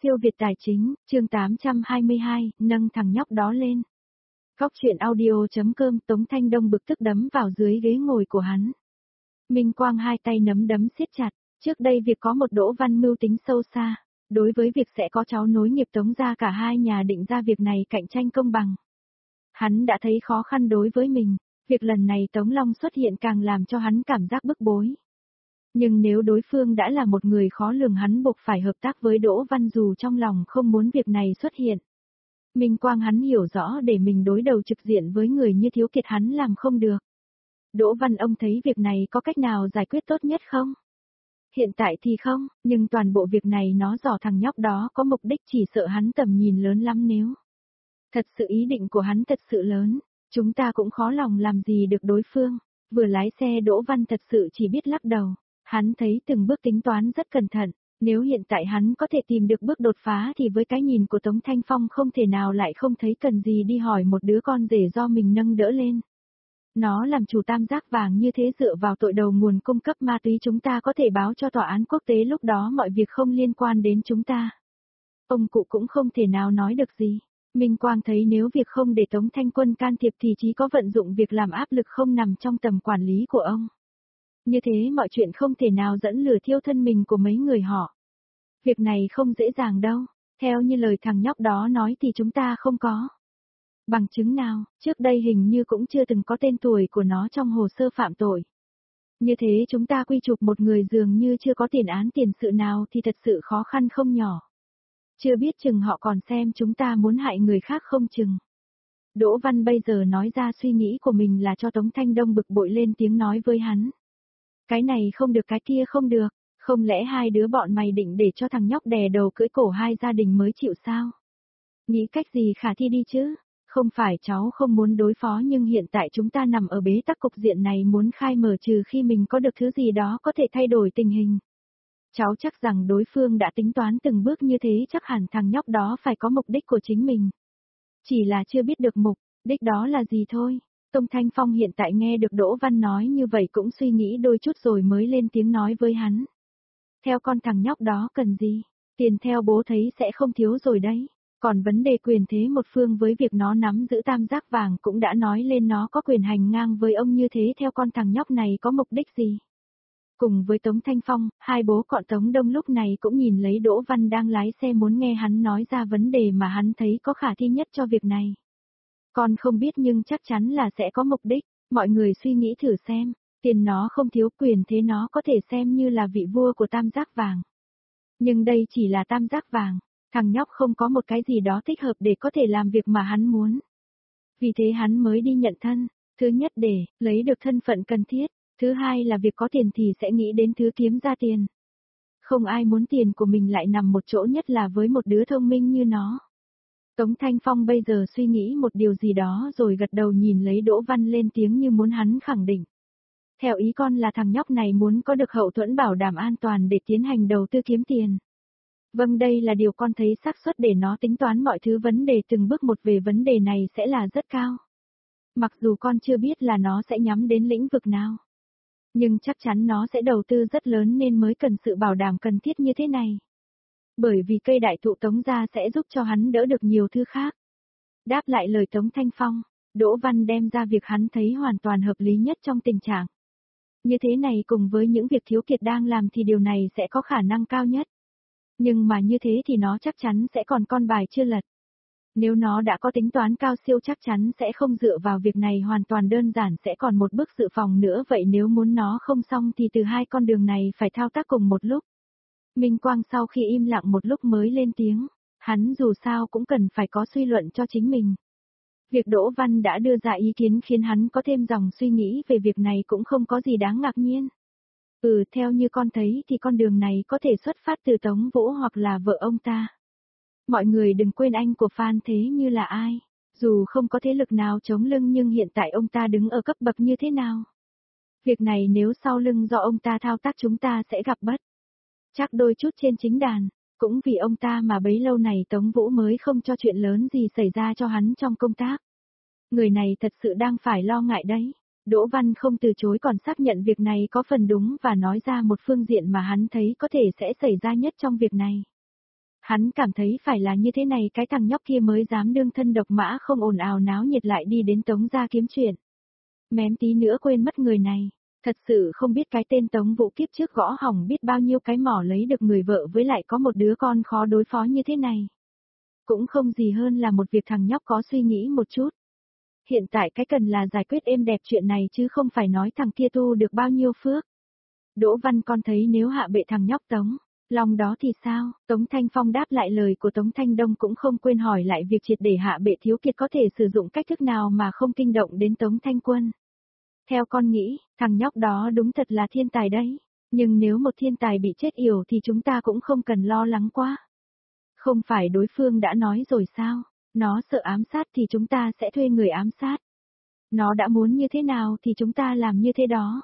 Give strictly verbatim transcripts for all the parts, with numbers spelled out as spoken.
Siêu Việt Tài Chính, chương tám trăm hai mươi hai, nâng thằng nhóc đó lên. Cóc truyện audio.com Tống Thanh Đông bực tức đấm vào dưới ghế ngồi của hắn. Minh Quang hai tay nắm đấm siết chặt, trước đây việc có một Đỗ Văn mưu tính sâu xa, đối với việc sẽ có cháu nối nghiệp Tống gia cả hai nhà định ra việc này cạnh tranh công bằng. Hắn đã thấy khó khăn đối với mình, việc lần này Tống Long xuất hiện càng làm cho hắn cảm giác bức bối. Nhưng nếu đối phương đã là một người khó lường hắn buộc phải hợp tác với Đỗ Văn dù trong lòng không muốn việc này xuất hiện. Minh Quang hắn hiểu rõ để mình đối đầu trực diện với người như Thiếu Kiệt hắn làm không được. Đỗ Văn ông thấy việc này có cách nào giải quyết tốt nhất không? Hiện tại thì không, nhưng toàn bộ việc này nó dò thằng nhóc đó có mục đích chỉ sợ hắn tầm nhìn lớn lắm nếu. Thật sự ý định của hắn thật sự lớn, chúng ta cũng khó lòng làm gì được đối phương. Vừa lái xe Đỗ Văn thật sự chỉ biết lắc đầu. Hắn thấy từng bước tính toán rất cẩn thận, nếu hiện tại hắn có thể tìm được bước đột phá thì với cái nhìn của Tống Thanh Phong không thể nào lại không thấy cần gì đi hỏi một đứa con rể do mình nâng đỡ lên. Nó làm chủ tam giác vàng như thế dựa vào tội đầu nguồn cung cấp ma túy chúng ta có thể báo cho tòa án quốc tế lúc đó mọi việc không liên quan đến chúng ta. Ông cụ cũng không thể nào nói được gì. Minh Quang thấy nếu việc không để Tống Thanh Quân can thiệp thì chỉ có vận dụng việc làm áp lực không nằm trong tầm quản lý của ông. Như thế mọi chuyện không thể nào dẫn lửa thiêu thân mình của mấy người họ. Việc này không dễ dàng đâu, theo như lời thằng nhóc đó nói thì chúng ta không có bằng chứng nào, trước đây hình như cũng chưa từng có tên tuổi của nó trong hồ sơ phạm tội. Như thế chúng ta quy chụp một người dường như chưa có tiền án tiền sự nào thì thật sự khó khăn không nhỏ. Chưa biết chừng họ còn xem chúng ta muốn hại người khác không chừng. Đỗ Văn bây giờ nói ra suy nghĩ của mình là cho Tống Thanh Đông bực bội lên tiếng nói với hắn. Cái này không được cái kia không được, không lẽ hai đứa bọn mày định để cho thằng nhóc đè đầu cưỡi cổ hai gia đình mới chịu sao? Nghĩ cách gì khả thi đi chứ, không phải cháu không muốn đối phó nhưng hiện tại chúng ta nằm ở bế tắc cục diện này muốn khai mở trừ khi mình có được thứ gì đó có thể thay đổi tình hình. Cháu chắc rằng đối phương đã tính toán từng bước như thế chắc hẳn thằng nhóc đó phải có mục đích của chính mình. Chỉ là chưa biết được mục đích đó là gì thôi. Tông Thanh Phong hiện tại nghe được Đỗ Văn nói như vậy cũng suy nghĩ đôi chút rồi mới lên tiếng nói với hắn. Theo con thằng nhóc đó cần gì? Tiền theo bố thấy sẽ không thiếu rồi đấy. Còn vấn đề quyền thế một phương với việc nó nắm giữ tam giác vàng cũng đã nói lên nó có quyền hành ngang với ông như thế theo con thằng nhóc này có mục đích gì? Cùng với Tống Thanh Phong, hai bố cọn Tống Đông lúc này cũng nhìn lấy Đỗ Văn đang lái xe muốn nghe hắn nói ra vấn đề mà hắn thấy có khả thi nhất cho việc này. Con không biết nhưng chắc chắn là sẽ có mục đích, mọi người suy nghĩ thử xem, tiền nó không thiếu quyền thế nó có thể xem như là vị vua của tam giác vàng. Nhưng đây chỉ là tam giác vàng, thằng nhóc không có một cái gì đó thích hợp để có thể làm việc mà hắn muốn. Vì thế hắn mới đi nhận thân, thứ nhất để lấy được thân phận cần thiết, thứ hai là việc có tiền thì sẽ nghĩ đến thứ kiếm ra tiền. Không ai muốn tiền của mình lại nằm một chỗ nhất là với một đứa thông minh như nó. Tống Thanh Phong bây giờ suy nghĩ một điều gì đó rồi gật đầu nhìn lấy Đỗ Văn lên tiếng như muốn hắn khẳng định. Theo ý con là thằng nhóc này muốn có được hậu thuẫn bảo đảm an toàn để tiến hành đầu tư kiếm tiền. Vâng đây là điều con thấy xác suất để nó tính toán mọi thứ vấn đề từng bước một về vấn đề này sẽ là rất cao. Mặc dù con chưa biết là nó sẽ nhắm đến lĩnh vực nào. Nhưng chắc chắn nó sẽ đầu tư rất lớn nên mới cần sự bảo đảm cần thiết như thế này. Bởi vì cây đại thụ Tống gia sẽ giúp cho hắn đỡ được nhiều thứ khác. Đáp lại lời Tống Thanh Phong, Đỗ Văn đem ra việc hắn thấy hoàn toàn hợp lý nhất trong tình trạng. Như thế này cùng với những việc Thiếu Kiệt đang làm thì điều này sẽ có khả năng cao nhất. Nhưng mà như thế thì nó chắc chắn sẽ còn con bài chưa lật. Nếu nó đã có tính toán cao siêu chắc chắn sẽ không dựa vào việc này hoàn toàn đơn giản sẽ còn một bước dự phòng nữa vậy nếu muốn nó không xong thì từ hai con đường này phải thao tác cùng một lúc. Minh Quang sau khi im lặng một lúc mới lên tiếng, hắn dù sao cũng cần phải có suy luận cho chính mình. Việc Đỗ Văn đã đưa ra ý kiến khiến hắn có thêm dòng suy nghĩ về việc này cũng không có gì đáng ngạc nhiên. Ừ, theo như con thấy thì con đường này có thể xuất phát từ Tống Vũ hoặc là vợ ông ta. Mọi người đừng quên anh của Phan Thế Như là ai, dù không có thế lực nào chống lưng nhưng hiện tại ông ta đứng ở cấp bậc như thế nào. Việc này nếu sau lưng do ông ta thao tác chúng ta sẽ gặp bất chắc đôi chút trên chính đàn, cũng vì ông ta mà bấy lâu này Tống Vũ mới không cho chuyện lớn gì xảy ra cho hắn trong công tác. Người này thật sự đang phải lo ngại đấy. Đỗ Văn không từ chối còn xác nhận việc này có phần đúng và nói ra một phương diện mà hắn thấy có thể sẽ xảy ra nhất trong việc này. Hắn cảm thấy phải là như thế này cái thằng nhóc kia mới dám đương thân độc mã không ồn ào náo nhiệt lại đi đến Tống gia kiếm chuyện. Mém tí nữa quên mất người này, thật sự không biết cái tên Tống Vũ kiếp trước gõ hỏng biết bao nhiêu cái mỏ lấy được người vợ với lại có một đứa con khó đối phó như thế này. Cũng không gì hơn là một việc thằng nhóc có suy nghĩ một chút. Hiện tại cái cần là giải quyết êm đẹp chuyện này chứ không phải nói thằng kia tu được bao nhiêu phước. Đỗ Văn con thấy nếu hạ bệ thằng nhóc Tống Long đó thì sao? Tống Thanh Phong đáp lại lời của Tống Thanh Đông cũng không quên hỏi lại việc triệt để hạ bệ Thiếu Kiệt có thể sử dụng cách thức nào mà không kinh động đến Tống Thanh Quân. Theo con nghĩ, thằng nhóc đó đúng thật là thiên tài đấy. Nhưng nếu một thiên tài bị chết yểu thì chúng ta cũng không cần lo lắng quá. Không phải đối phương đã nói rồi sao? Nó sợ ám sát thì chúng ta sẽ thuê người ám sát. Nó đã muốn như thế nào thì chúng ta làm như thế đó.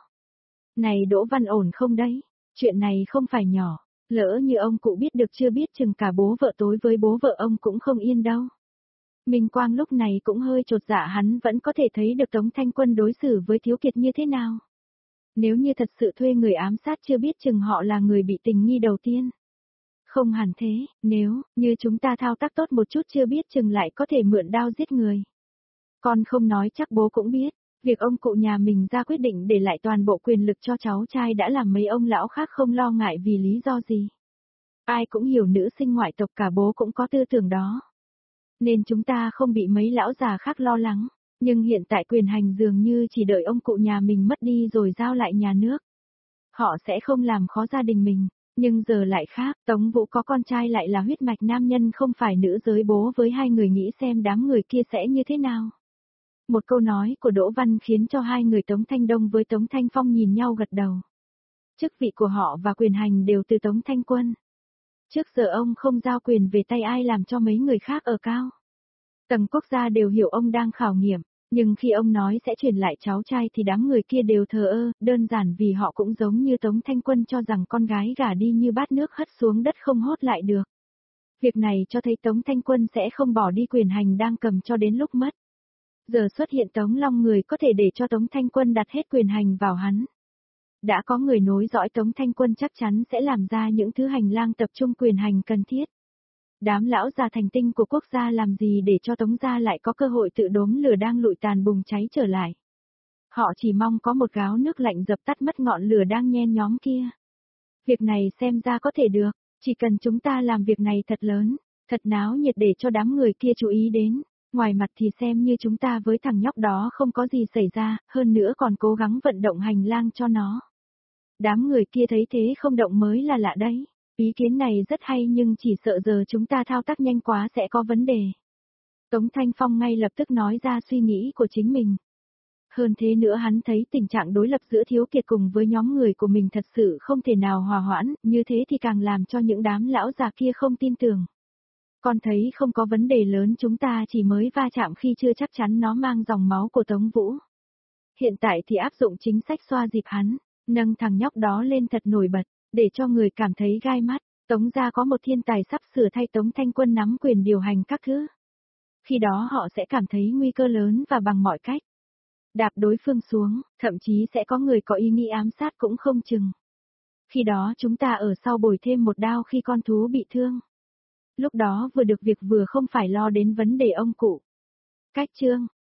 Này Đỗ Văn ổn không đấy? Chuyện này không phải nhỏ. Lỡ như ông cụ biết được chưa biết chừng cả bố vợ tối với bố vợ ông cũng không yên đâu. Minh Quang lúc này cũng hơi chột dạ, hắn vẫn có thể thấy được Tống Thanh Quân đối xử với Thiếu Kiệt như thế nào. Nếu như thật sự thuê người ám sát chưa biết chừng họ là người bị tình nghi đầu tiên. Không hẳn thế, nếu như chúng ta thao tác tốt một chút chưa biết chừng lại có thể mượn đao giết người. Con không nói chắc bố cũng biết, việc ông cụ nhà mình ra quyết định để lại toàn bộ quyền lực cho cháu trai đã làm mấy ông lão khác không lo ngại vì lý do gì. Ai cũng hiểu nữ sinh ngoại tộc cả bố cũng có tư tưởng đó. Nên chúng ta không bị mấy lão già khác lo lắng, nhưng hiện tại quyền hành dường như chỉ đợi ông cụ nhà mình mất đi rồi giao lại nhà nước. Họ sẽ không làm khó gia đình mình, nhưng giờ lại khác, Tống Vũ có con trai lại là huyết mạch nam nhân không phải nữ giới, bố với hai người nghĩ xem đám người kia sẽ như thế nào. Một câu nói của Đỗ Văn khiến cho hai người Tống Thanh Đông với Tống Thanh Phong nhìn nhau gật đầu. Chức vị của họ và quyền hành đều từ Tống Thanh Quân. Trước giờ ông không giao quyền về tay ai làm cho mấy người khác ở cao. Tầng quốc gia đều hiểu ông đang khảo nghiệm, nhưng khi ông nói sẽ truyền lại cháu trai thì đám người kia đều thờ ơ, đơn giản vì họ cũng giống như Tống Thanh Quân cho rằng con gái gả đi như bát nước hất xuống đất không hốt lại được. Việc này cho thấy Tống Thanh Quân sẽ không bỏ đi quyền hành đang cầm cho đến lúc mất. Giờ xuất hiện Tống Long người có thể để cho Tống Thanh Quân đặt hết quyền hành vào hắn. Đã có người nối dõi Tống Thanh Quân chắc chắn sẽ làm ra những thứ hành lang tập trung quyền hành cần thiết. Đám lão già thành tinh của quốc gia làm gì để cho Tống gia lại có cơ hội tự đốm lửa đang lụi tàn bùng cháy trở lại. Họ chỉ mong có một gáo nước lạnh dập tắt mất ngọn lửa đang nhen nhóm kia. Việc này xem ra có thể được, chỉ cần chúng ta làm việc này thật lớn, thật náo nhiệt để cho đám người kia chú ý đến. Ngoài mặt thì xem như chúng ta với thằng nhóc đó không có gì xảy ra, hơn nữa còn cố gắng vận động hành lang cho nó. Đám người kia thấy thế không động mới là lạ đấy. Ý kiến này rất hay nhưng chỉ sợ giờ chúng ta thao tác nhanh quá sẽ có vấn đề. Tống Thanh Phong ngay lập tức nói ra suy nghĩ của chính mình. Hơn thế nữa hắn thấy tình trạng đối lập giữa Thiếu Kiệt cùng với nhóm người của mình thật sự không thể nào hòa hoãn, như thế thì càng làm cho những đám lão già kia không tin tưởng. Con thấy không có vấn đề lớn, chúng ta chỉ mới va chạm khi chưa chắc chắn nó mang dòng máu của Tống Vũ. Hiện tại thì áp dụng chính sách xoa dịp hắn, nâng thằng nhóc đó lên thật nổi bật, để cho người cảm thấy gai mắt. Tống gia có một thiên tài sắp sửa thay Tống Thanh Quân nắm quyền điều hành các thứ. Khi đó họ sẽ cảm thấy nguy cơ lớn và bằng mọi cách đạp đối phương xuống, thậm chí sẽ có người có ý nghĩ ám sát cũng không chừng. Khi đó chúng ta ở sau bồi thêm một đao khi con thú bị thương. Lúc đó vừa được việc vừa không phải lo đến vấn đề ông cụ. Cách chương